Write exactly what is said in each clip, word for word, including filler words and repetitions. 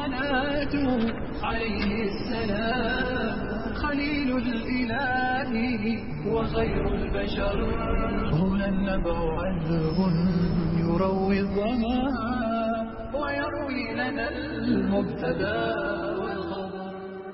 حسناته عليه السلام خليل الإله وخير البشر هنا النبع عذب يروي الظما ويروي لنا المبتدى والخبر.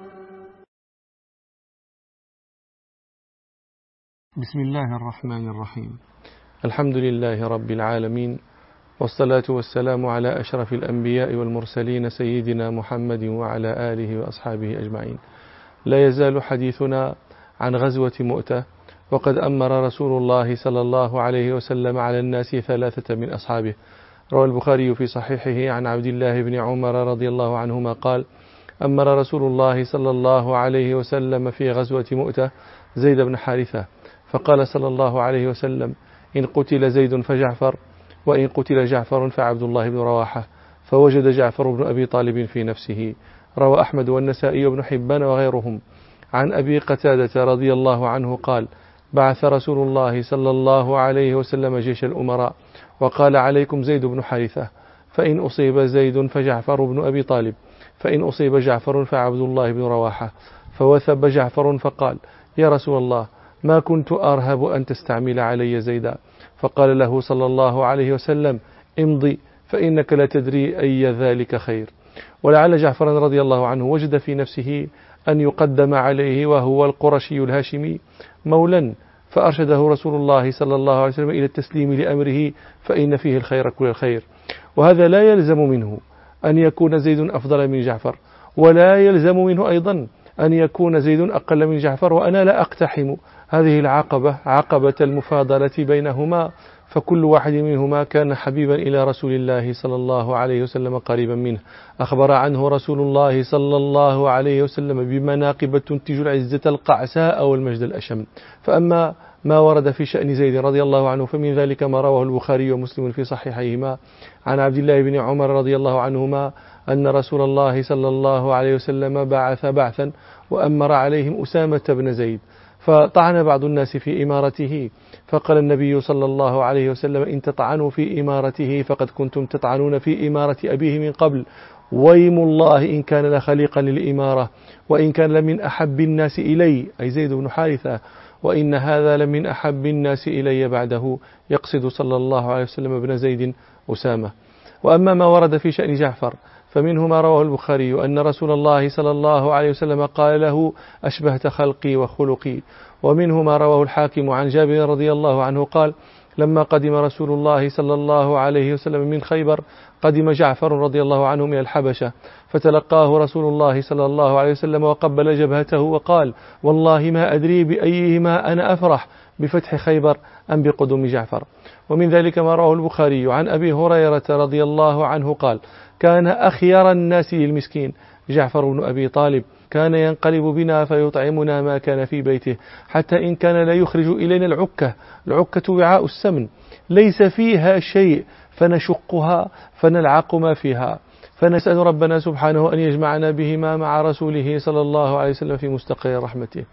بسم الله الرحمن الرحيم. الحمد لله رب العالمين، والصلاة والسلام على أشرف الأنبياء والمرسلين سيدنا محمد وعلى آله وأصحابه أجمعين. لا يزال حديثنا عن غزوة مؤتة، وقد أمر رسول الله صلى الله عليه وسلم على الناس ثلاثة من أصحابه. روى البخاري في صحيحه عن عبد الله بن عمر رضي الله عنهما قال: أمر رسول الله صلى الله عليه وسلم في غزوة مؤتة زيد بن حارثة، فقال صلى الله عليه وسلم: إن قتل زيد فجعفر، وإن قتل جعفر فعبد الله بن رواحة. فوجد جعفر بن أبي طالب في نفسه. روى أحمد والنسائي وابن حبان وغيرهم. عن أبي قتادة رضي الله عنه قال: بعث رسول الله صلى الله عليه وسلم جيش الأمراء وقال: عليكم زيد بن حارثة، فإن أصيب زيد فجعفر بن أبي طالب، فإن أصيب جعفر فعبد الله بن رواحة. فوثب جعفر فقال: يا رسول الله، ما كنت أرهب أن تستعمل علي زيدا. فقال له صلى الله عليه وسلم: امضي، فإنك لا تدري أي ذلك خير. ولعل جعفر رضي الله عنه وجد في نفسه أن يقدم عليه، وهو القرشي الهاشمي مولا، فأرشده رسول الله صلى الله عليه وسلم إلى التسليم لأمره، فإن فيه الخير كل الخير. وهذا لا يلزم منه أن يكون زيد أفضل من جعفر، ولا يلزم منه أيضا أن يكون زيد أقل من جعفر. وأنا لا أقتحم هذه العقبة، عقبة المفاضلة بينهما، فكل واحد منهما كان حبيبا إلى رسول الله صلى الله عليه وسلم قريبا منه. أخبر عنه رسول الله صلى الله عليه وسلم بمناقب تنتج العزة القعساء والمجد الأشم. فأما ما ورد في شأن زيد رضي الله عنه فمن ذلك ما رواه البخاري ومسلم في صحيحيهما عن عبد الله بن عمر رضي الله عنهما أن رسول الله صلى الله عليه وسلم بعث بعثا وأمر عليهم أسامة بن زيد، فطعن بعض الناس في إمارته، فقال النبي صلى الله عليه وسلم: إن تطعنوا في إمارته فقد كنتم تطعنون في إمارة أبيه من قبل، ويم الله إن كان لخليقا للإمارة، وإن كان لمن أحب الناس إلي، أي زيد بن حارثة، وإن هذا لمن أحب الناس إلي بعده، يقصد صلى الله عليه وسلم ابن زيد أسامة. وأما ما ورد في شأن جعفر فمنه ما رواه البخاري أن رسول الله صلى الله عليه وسلم قال له: أشبهت خلقي وخلقي. ومنه ما رواه الحاكم عن جابر رضي الله عنه قال: لما قدم رسول الله صلى الله عليه وسلم من خيبر قدم جعفر رضي الله عنه من الحبشة، فتلقاه رسول الله صلى الله عليه وسلم وقبل جبهته وقال: والله ما أدري بأيهما أنا أفرح، بفتح خيبر أم بقدوم جعفر. ومن ذلك ما رواه البخاري عن أبي هريرة رضي الله عنه قال: كان أخير الناس للمسكين جعفر بن أبي طالب، كان ينقلب بنا فيطعمنا ما كان في بيته، حتى إن كان لا يخرج إلينا العكة، العكة وعاء السمن ليس فيها شيء، فنشقها فنلعق ما فيها، فنسأل ربنا سبحانه أن يجمعنا بهما مع رسوله صلى الله عليه وسلم في مستقر رحمته.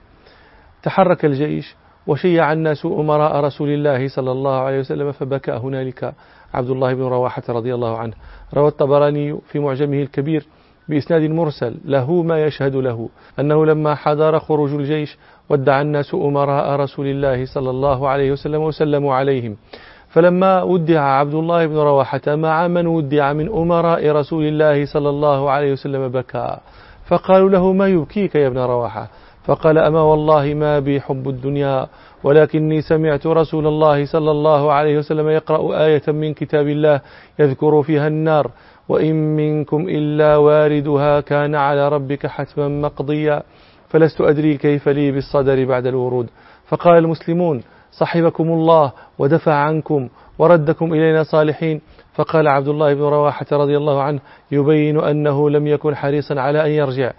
تحرك الجيش وشيع الناس أمراء رسول الله صلى الله عليه وسلم، فبكى هنالك عبد الله بن رواحة رضي الله عنه. روى الطبراني في معجمه الكبير بإسناد مرسل له ما يشهد له أنه لما حضر خروج الجيش ودع الناس أمراء رسول الله صلى الله عليه وسلم وسلموا عليهم، فلما ودع عبد الله بن رواحة مع من ودع من أمراء رسول الله صلى الله عليه وسلم بكى، فقالوا له: ما يبكيك يا ابن رواحة؟ فقال: أما والله ما بي حب الدنيا، ولكني سمعت رسول الله صلى الله عليه وسلم يقرأ آية من كتاب الله يذكر فيها النار: وإن منكم إلا واردها كان على ربك حتما مقضيا، فلست أدري كيف لي بالصدر بعد الورود. فقال المسلمون: صحبكم الله ودفع عنكم وردكم إلينا صالحين. فقال عبد الله بن رواحة رضي الله عنه يبين أنه لم يكن حريصا على أن يرجع،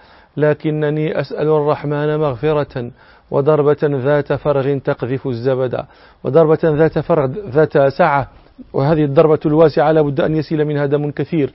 لكنني أسأل الرحمن مغفرة وضربة ذات فرغ تقذف الزبد، وضربة ذات فرغ ذات سعة، وهذه الضربة الواسعة لابد أن يسيل منها دم كثير،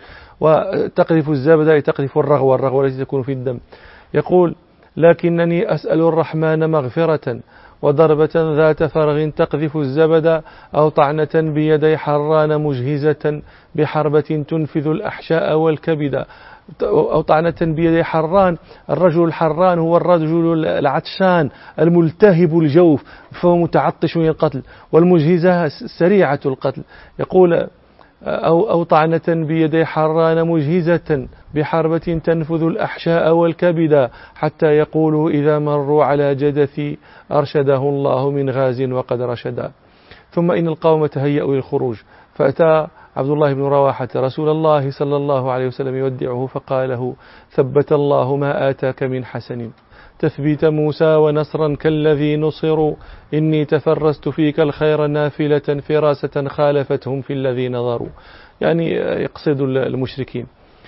وتقذف الزبد تقذف الرغوة، الرغوة التي تكون في الدم. يقول: لكنني أسأل الرحمن مغفرة وضربة ذات فرغ تقذف الزبد، أو طعنة بيدي حران مجهزة بحربة تنفذ الأحشاء والكبد. أو طعنة بيدي حران، الرجل الحران هو الرجل العطشان الملتهب الجوف فهو متعطش من القتل، والمجهزة سريعة القتل. يقول أو, أو طعنة بيدي حران مجهزة بحربة تنفذ الأحشاء والكبد، حتى يقولوا إذا مروا على جدثي أرشده الله من غاز وقد رشدا. ثم إن القوم تهيأوا للخروج، فأتى عبد الله بن رواحة رسول الله صلى الله عليه وسلم يودعه فقال له: ثبت الله ما آتاك من حسن، تثبيت موسى ونصرا كالذي نصروا، إني تفرست فيك الخير نافلة فراسة خالفتهم في الذي نظروا. يعني يقصد المشركين.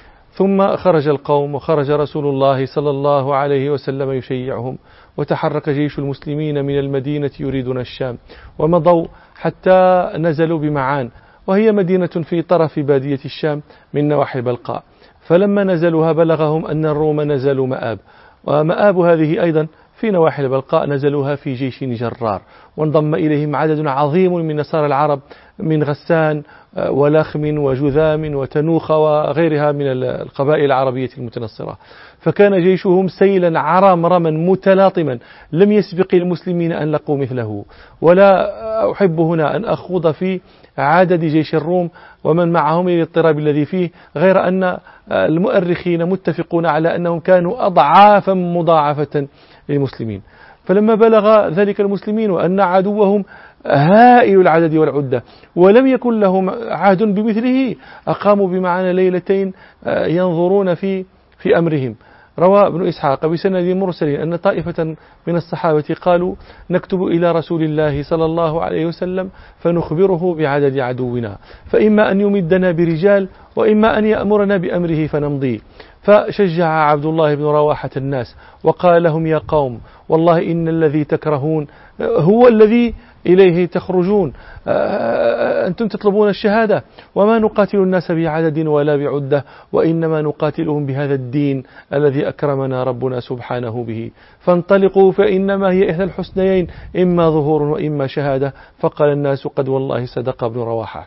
ثم خرج القوم، وخرج رسول الله صلى الله عليه وسلم يشيعهم، وتحرك جيش المسلمين من المدينة يريدون الشام، ومضوا حتى نزلوا بمعان، وهي مدينة في طرف بادية الشام من نواحي البلقاء. فلما نزلوها بلغهم أن الروم نزلوا مآب، ومآب هذه أيضا في نواحي البلقاء، نزلوها في جيش جرار، وانضم إليهم عدد عظيم من نصارى العرب من غسان ولخم وجذام وتنوخ وغيرها من القبائل العربية المتنصرة. فكان جيشهم سيلا عرامرما متلاطما لم يسبق المسلمين أن لقوا مثله. ولا أحب هنا أن أخوض في عدد جيش الروم ومن معهم للاضطراب الذي فيه، غير أن المؤرخين متفقون على أنهم كانوا أضعافا مضاعفة للمسلمين. فلما بلغ ذلك المسلمين وأن عدوهم هائل العدد والعدة ولم يكن لهم عهد بمثله، أقاموا بمعنا ليلتين ينظرون في في أمرهم. روى ابن إسحاق بسند مرسل أن طائفة من الصحابة قالوا: نكتب إلى رسول الله صلى الله عليه وسلم فنخبره بعدد عدونا، فإما أن يمدنا برجال وإما أن يأمرنا بأمره فنمضي. فشجع عبد الله بن رواحة الناس وقال لهم: يا قوم، والله إن الذي تكرهون هو الذي إليه تخرجون، أنتم تطلبون الشهادة، وما نقاتل الناس بعدد ولا بعدة، وإنما نقاتلهم بهذا الدين الذي أكرمنا ربنا سبحانه به، فانطلقوا فإنما هي إحدى الحسنيين، إما ظهور وإما شهادة. فقال الناس: قد والله صدق ابن رواحة.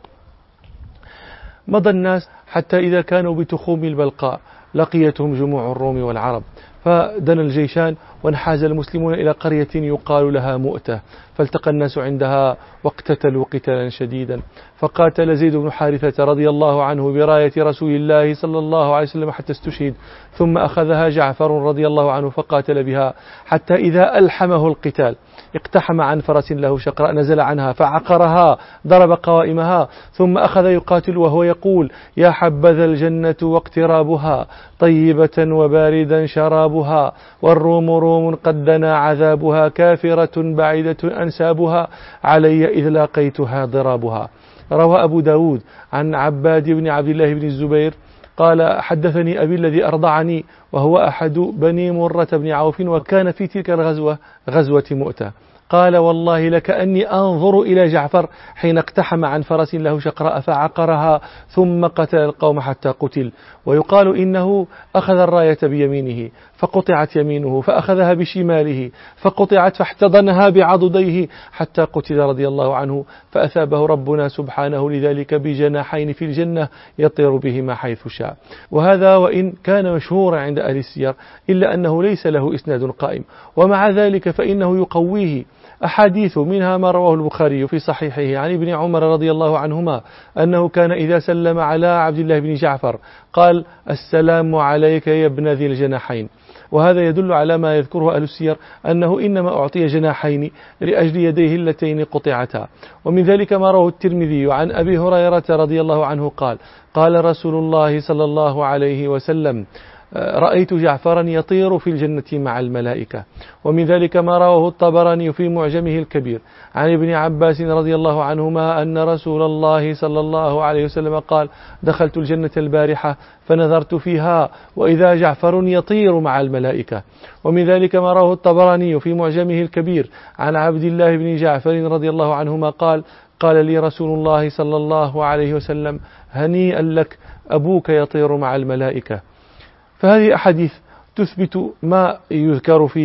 مضى الناس حتى إذا كانوا بتخوم البلقاء لقيتهم جموع الروم والعرب، فدنا الجيشان وانحاز المسلمون إلى قرية يقال لها مؤتة، فالتقى الناس عندها واقتتلوا قتالا شديدا. فقاتل زيد بن حارثة رضي الله عنه براية رسول الله صلى الله عليه وسلم حتى استشهد، ثم أخذها جعفر رضي الله عنه فقاتل بها حتى إذا ألحمه القتال اقتحم عن فرس له شقراء نزل عنها فعقرها ضرب قوائمها، ثم أخذ يقاتل وهو يقول: يا حبذا الجنة واقترابها، طيبة وباردا شرابها، والروم روم قد دنا عذابها، كافرة بعيدة أنسابها، علي إذ لاقيتها ضرابها. روى أبو داود عن عباد بن عبد الله بن الزبير قال: حدثني أبي الذي أرضعني، وهو أحد بني مرة بن عوف، وكان في تلك الغزوة غزوة مؤتة. قال: والله لكأني أنظر إلى جعفر حين اقتحم عن فرس له شقراء فعقرها ثم قتل القوم حتى قتل. ويقال إنه أخذ الراية بيمينه فقطعت يمينه، فأخذها بشماله فقطعت، فاحتضنها بعضديه حتى قتل رضي الله عنه، فأثابه ربنا سبحانه لذلك بجناحين في الجنة يطير بهما حيث شاء. وهذا وإن كان مشهورا عند أهل السير إلا أنه ليس له إسناد قائم، ومع ذلك فإنه يقويه أحاديث، منها ما رواه البخاري في صحيحه عن ابن عمر رضي الله عنهما أنه كان إذا سلم على عبد الله بن جعفر قال: السلام عليك يا ابن ذي الجناحين. وهذا يدل على ما يذكره أهل السير أنه إنما أعطي جناحين لأجل يديه اللتين قطعتا. ومن ذلك ما رواه الترمذي عن أبي هريرة رضي الله عنه قال: قال رسول الله صلى الله عليه وسلم: رأيت جعفرا يطير في الجنة مع الملائكة. ومن ذلك ما رواه الطبراني في معجمه الكبير عن ابن عباس رضي الله عنهما أن رسول الله صلى الله عليه وسلم قال: دخلت الجنة البارحة فنظرت فيها وإذا جعفر يطير مع الملائكة. ومن ذلك ما رواه الطبراني في معجمه الكبير عن عبد الله بن جعفر رضي الله عنهما قال: قال لي رسول الله صلى الله عليه وسلم: هنيئا لك، أبوك يطير مع الملائكة. فهذه أحاديث تثبت ما يذكر في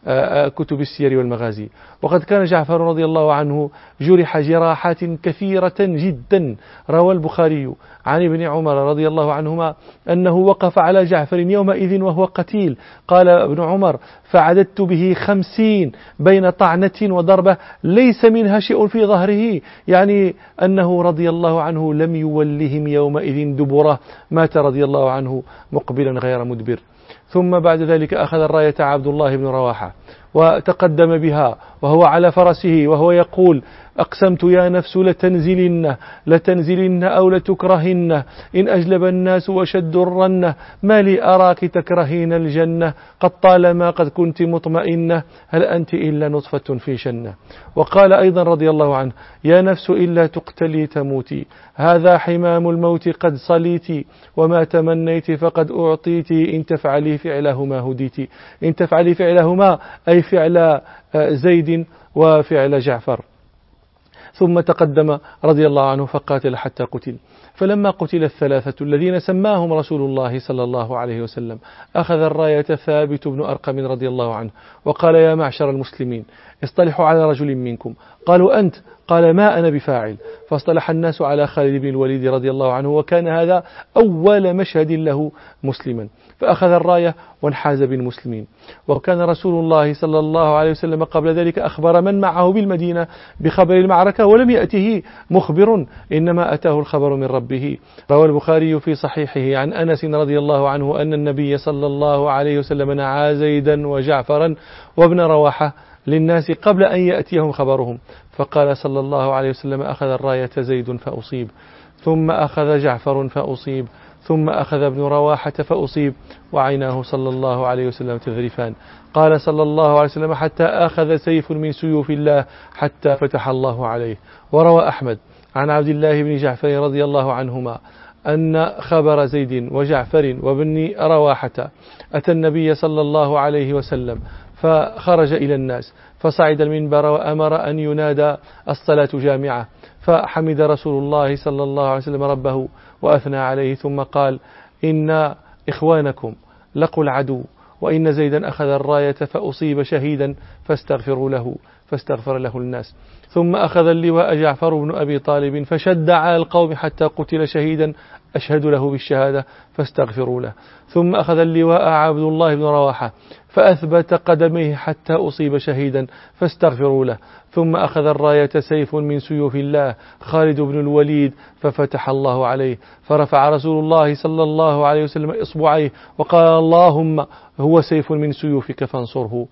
كتب السير والمغازي. وقد كان جعفر رضي الله عنه جرح جراحات كثيرة جدا. روى البخاري عن ابن عمر رضي الله عنهما أنه وقف على جعفر يومئذ وهو قتيل. قال ابن عمر: فعددت به خمسين بين طعنة وضربة ليس منها شيء في ظهره، يعني أنه رضي الله عنه لم يولهم يومئذ دبره، مات رضي الله عنه مقبلا غير مدبر. ثم بعد ذلك أخذ الراية عبد الله بن رواحة وتقدم بها وهو على فرسه وهو يقول: أقسمت يا نفس لتنزلن لتنزلن أو لتكرهن، إن أجلب الناس وشد الرنة، ما لي أراك تكرهين الجنة، قد طالما قد كنت مطمئنة، هل أنت إلا نطفة في شنة. وقال أيضا رضي الله عنه: يا نفس إلا تقتلي تموتي، هذا حمام الموت قد صليتي، وما تمنيت فقد أعطيتي، إن تفعلي فعلهما هديتي. إن تفعلي فعلهما أي فعل زيد وفعل جعفر. ثم تقدم رضي الله عنه فقاتل حتى قتل. فلما قتل الثلاثة الذين سماهم رسول الله صلى الله عليه وسلم أخذ الراية ثابت بن أرقم رضي الله عنه وقال: يا معشر المسلمين اصطلحوا على رجل منكم. قالوا: أنت؟ قال: ما أنا بفاعل. فاصطلح الناس على خالد بن الوليد رضي الله عنه، وكان هذا أول مشهد له مسلما، فأخذ الراية وانحاز بالمسلمين. وكان رسول الله صلى الله عليه وسلم قبل ذلك أخبر من معه بالمدينة بخبر المعركة، ولم يأته مخبر، إنما أتاه الخبر من ربه. روى البخاري في صحيحه عن أنس رضي الله عنه أن النبي صلى الله عليه وسلم نعى زيدا وجعفرا وابن رواحة للناس قبل أن يأتيهم خبرهم، فقال صلى الله عليه وسلم: أخذ الراية زيد فأصيب، ثم أخذ جعفر فأصيب، ثم أخذ ابن رواحة فأصيب، وعيناه صلى الله عليه وسلم تذرفان. قال صلى الله عليه وسلم: حتى أخذ سيف من سيوف الله حتى فتح الله عليه. وروى أحمد عن عبد الله بن جعفر رضي الله عنهما أن خبر زيد وجعفر وابن رواحة أتى النبي صلى الله عليه وسلم، فخرج إلى الناس فصعد المنبر وأمر أن ينادى الصلاة جامعة، فحمد رسول الله صلى الله عليه وسلم ربه وأثنى عليه، ثم قال: إن إخوانكم لقوا العدو، وإن زيدا أخذ الراية فأصيب شهيدا فاستغفروا له، فاستغفر له الناس. ثم أخذ اللواء جعفر بن أبي طالب فشد على القوم حتى قتل شهيدا أشهد له بالشهادة فاستغفروا له. ثم أخذ اللواء عبد الله بن رواحة فأثبت قدميه حتى أصيب شهيدا فاستغفروا له. ثم أخذ الراية سيف من سيوف الله خالد بن الوليد ففتح الله عليه، فرفع رسول الله صلى الله عليه وسلم إصبعيه وقال: اللهم هو سيف من سيوفك فانصره.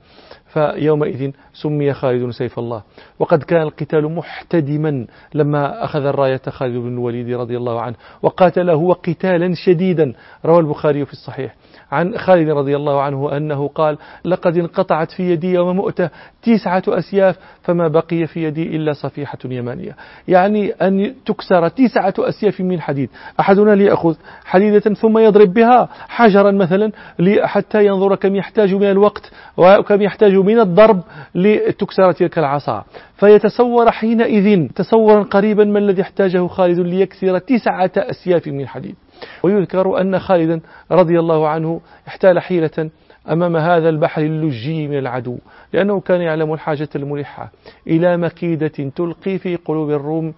فيومئذ سمي خالد سيف الله. وقد كان القتال محتدما لما أخذ الراية خالد بن الوليد رضي الله عنه، وقاتله قتالا شديدا. روى البخاري في الصحيح عن خالد رضي الله عنه أنه قال: لقد انقطعت في يدي يوم مؤتة تسعة أسياف فما بقي في يدي إلا صفيحة يمانية، يعني أن تكسر تسعة أسياف من حديد، أحدنا ليأخذ حديدة ثم يضرب بها حجرا مثلا حتى ينظر كم يحتاج من الوقت وكم يحتاج من الضرب لتكسر تلك العصا، فيتصور حينئذ تصورا قريبا ما الذي احتاجه خالد ليكسر تسعة أسياف من حديد. ويذكر أن خالدا رضي الله عنه احتال حيلة أمام هذا البحر اللجي من العدو، لأنه كان يعلم الحاجة الملحة إلى مكيدة تلقي في قلوب الروم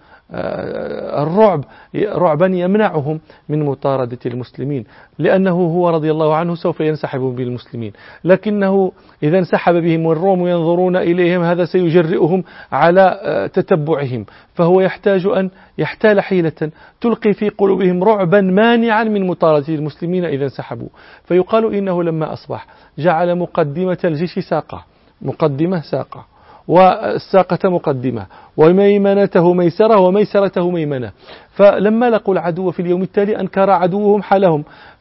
الرعب رعبا يمنعهم من مطاردة المسلمين، لأنه هو رضي الله عنه سوف ينسحب بالمسلمين، لكنه إذا انسحب بهم والروم ينظرون إليهم هذا سيجرئهم على تتبعهم، فهو يحتاج أن يحتال حيلة تلقي في قلوبهم رعبا مانعا من مطاردة المسلمين إذا انسحبوا. فيقال إنه لما أصبح جعل مقدمة الجيش ساقة، مقدمة ساقة، والساقة مقدمة، وميمنته ميسرة، وميسرته ميمنة. فلما لقوا العدو في اليوم التالي أنكر عدوهم حالهم،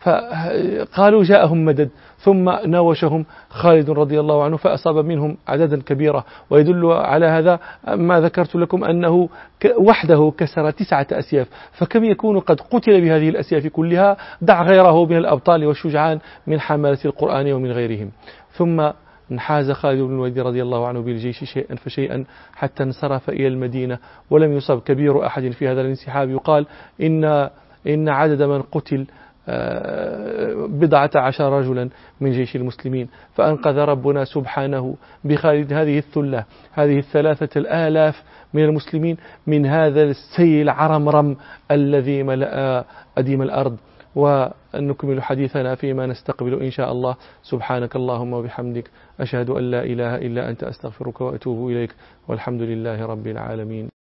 فقالوا جاءهم مدد، ثم ناوشهم خالد رضي الله عنه فأصاب منهم عددا كبيرا. ويدل على هذا ما ذكرت لكم أنه وحده كسر تسعة أسياف، فكم يكون قد قتل بهذه الأسياف كلها، دع غيره من الأبطال والشجعان من حملة القرآن ومن غيرهم. ثم انحاز خالد بن الوليد رضي الله عنه بالجيش شيئا فشيئا حتى انصرف إلى المدينة، ولم يصب كبير أحد في هذا الانسحاب. يقال إن إن عدد من قتل بضعة عشر رجلا من جيش المسلمين، فأنقذ ربنا سبحانه بخالد هذه الثلة، هذه الثلاثة الآلاف من المسلمين من هذا السيل العرمرم الذي ملأ أديم الأرض. ونكمل حديثنا فيما نستقبل إن شاء الله. سبحانك اللهم وبحمدك، أشهد أن لا إله إلا أنت، أستغفرك وأتوب إليك، والحمد لله رب العالمين.